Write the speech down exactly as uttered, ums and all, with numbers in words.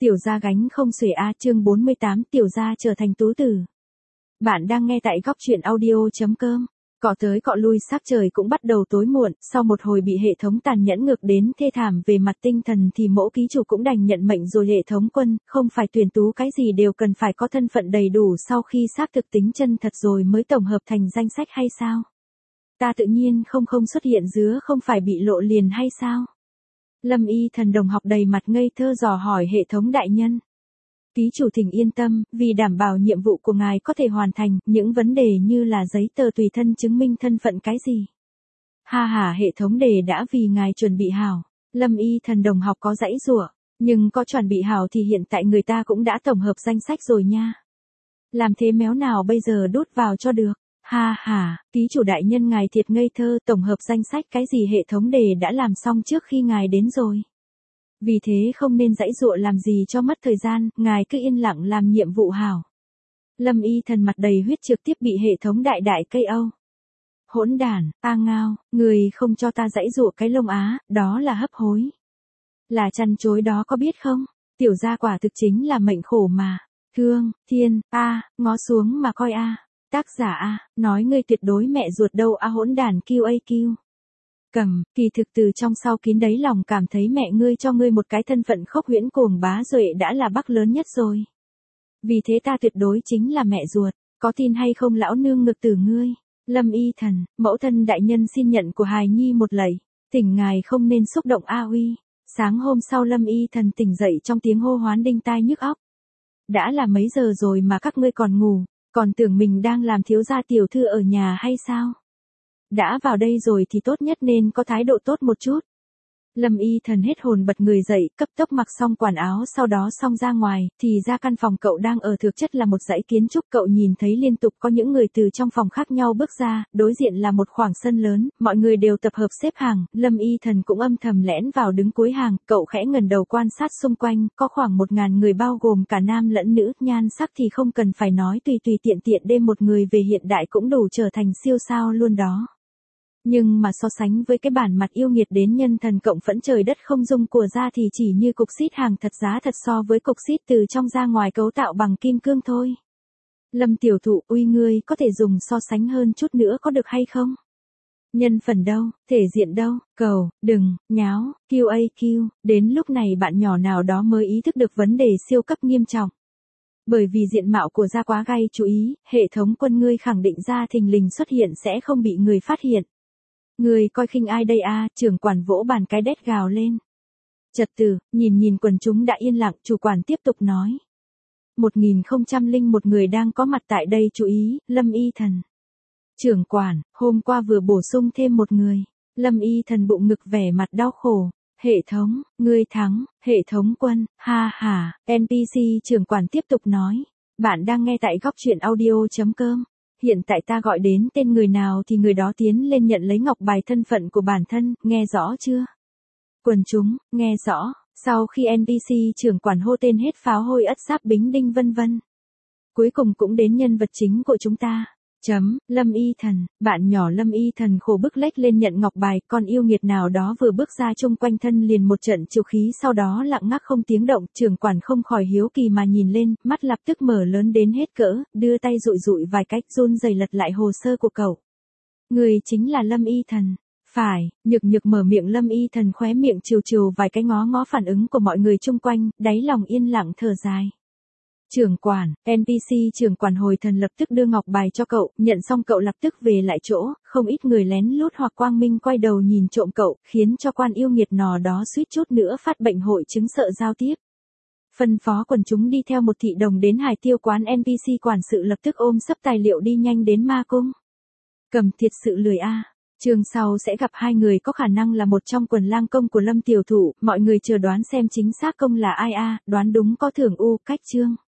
Tiểu gia gánh không xuể a, chương bốn mươi tám, tiểu gia trở thành tú tử. Bạn đang nghe tại góc truyện audio chấm com. Cọ tới cọ lui sắc trời cũng bắt đầu tối muộn, sau một hồi bị hệ thống tàn nhẫn ngược đến thê thảm về mặt tinh thần thì mẫu ký chủ cũng đành nhận mệnh rồi. Hệ thống quân, không phải tuyển tú cái gì đều cần phải có thân phận đầy đủ sau khi xác thực tính chân thật rồi mới tổng hợp thành danh sách hay sao? Ta tự nhiên không không xuất hiện dứa không phải bị lộ liền hay sao? Lâm Y Thần đồng học đầy mặt ngây thơ dò hỏi hệ thống đại nhân. Ký chủ thỉnh yên tâm, vì đảm bảo nhiệm vụ của ngài có thể hoàn thành, những vấn đề như là giấy tờ tùy thân chứng minh thân phận cái gì. Ha ha, hệ thống đề đã vì ngài chuẩn bị hảo. Lâm Y Thần đồng học có dãy rủa, nhưng có chuẩn bị hảo thì hiện tại người ta cũng đã tổng hợp danh sách rồi nha. Làm thế méo nào bây giờ đút vào cho được. Ha ha, ký chủ đại nhân ngài thiệt ngây thơ, tổng hợp danh sách cái gì hệ thống đề đã làm xong trước khi ngài đến rồi. Vì thế không nên dãy dụa làm gì cho mất thời gian, ngài cứ yên lặng làm nhiệm vụ hảo. Lâm Y Thần mặt đầy huyết trực tiếp bị hệ thống đại đại cây âu. Hỗn đản, a ngao, người không cho ta dãy dụa cái lông á, đó là hấp hối. Là chăn chối đó có biết không, tiểu gia quả thực chính là mệnh khổ mà. Thương, thiên, a, ngó xuống mà coi a. Tác giả A, nói ngươi tuyệt đối mẹ ruột đâu a hỗn đàn kiu a kiu. Cầm, kỳ thực từ trong sau kín đáy lòng cảm thấy mẹ ngươi cho ngươi một cái thân phận khốc huyễn cuồng bá duệ đã là bắc lớn nhất rồi. Vì thế ta tuyệt đối chính là mẹ ruột, có tin hay không lão nương ngực tử ngươi. Lâm Y Thần, mẫu thân đại nhân xin nhận của hài nhi một lạy, tỉnh ngài không nên xúc động a uy. Sáng hôm sau Lâm Y Thần tỉnh dậy trong tiếng hô hoán đinh tai nhức óc. Đã là mấy giờ rồi mà các ngươi còn ngủ. Còn tưởng mình đang làm thiếu gia tiểu thư ở nhà hay sao? Đã vào đây rồi thì tốt nhất nên có thái độ tốt một chút. Lâm Y Thần hết hồn bật người dậy, cấp tốc mặc xong quần áo sau đó xong ra ngoài, thì ra căn phòng cậu đang ở thực chất là một dãy kiến trúc. Cậu nhìn thấy liên tục có những người từ trong phòng khác nhau bước ra, đối diện là một khoảng sân lớn, mọi người đều tập hợp xếp hàng, Lâm Y Thần cũng âm thầm lẻn vào đứng cuối hàng, cậu khẽ ngẩng đầu quan sát xung quanh, có khoảng một ngàn người bao gồm cả nam lẫn nữ, nhan sắc thì không cần phải nói, tùy tùy tiện tiện đem một người về hiện đại cũng đủ trở thành siêu sao luôn đó. Nhưng mà so sánh với cái bản mặt yêu nghiệt đến nhân thần cộng phẫn trời đất không dung của ra thì chỉ như cục xít hàng thật giá thật so với cục xít từ trong ra ngoài cấu tạo bằng kim cương thôi. Lâm tiểu thụ, uy ngươi có thể dùng so sánh hơn chút nữa có được hay không? Nhân phần đâu, thể diện đâu, cầu, đừng, nháo, kiu a kiu, đến lúc này bạn nhỏ nào đó mới ý thức được vấn đề siêu cấp nghiêm trọng. Bởi vì diện mạo của gia quá gây chú ý, hệ thống quân ngươi khẳng định ra thình lình xuất hiện sẽ không bị người phát hiện. Người coi khinh ai đây a, trưởng quản vỗ bàn cái đét gào lên. Trật tự, nhìn nhìn quần chúng đã yên lặng, chủ quản tiếp tục nói. Một nghìn không trăm linh một người đang có mặt tại đây chú ý, Lâm Y Thần. Trưởng quản, hôm qua vừa bổ sung thêm một người. Lâm Y Thần bụng ngực vẻ mặt đau khổ. Hệ thống, ngươi thắng, hệ thống quân, ha ha, en pê xê trưởng quản tiếp tục nói. Bạn đang nghe tại góc truyện audio chấm com. Hiện tại ta gọi đến tên người nào thì người đó tiến lên nhận lấy ngọc bài thân phận của bản thân, nghe rõ chưa? Quần chúng, nghe rõ, sau khi en pê xê trưởng quản hô tên hết pháo hôi ất sáp bính đinh vân vân. Cuối cùng cũng đến nhân vật chính của chúng ta. Chấm, Lâm Y Thần, bạn nhỏ Lâm Y Thần khổ bức lách lên nhận ngọc bài, con yêu nghiệt nào đó vừa bước ra chung quanh thân liền một trận trừ khí sau đó lặng ngắc không tiếng động, trưởng quản không khỏi hiếu kỳ mà nhìn lên, mắt lập tức mở lớn đến hết cỡ, đưa tay dụi dụi vài cách run rẩy lật lại hồ sơ của cậu. Người chính là Lâm Y Thần. Phải, nhược nhược mở miệng Lâm Y Thần khóe miệng trừ trừ vài cái ngó ngó phản ứng của mọi người chung quanh, đáy lòng yên lặng thở dài. Trưởng quản, en pê xê trưởng quản hồi thần lập tức đưa ngọc bài cho cậu, nhận xong cậu lập tức về lại chỗ, không ít người lén lút hoặc quang minh quay đầu nhìn trộm cậu, khiến cho quan yêu nghiệt nò đó suýt chút nữa phát bệnh hội chứng sợ giao tiếp. Phân phó quần chúng đi theo một thị đồng đến hải tiêu quán en pê xê quản sự lập tức ôm sấp tài liệu đi nhanh đến ma cung. Cầm thiệt sự lười a. Chương sau sẽ gặp hai người có khả năng là một trong quần lang công của Lâm tiểu thụ, mọi người chờ đoán xem chính xác công là ai a, đoán đúng có thưởng u, cách chương.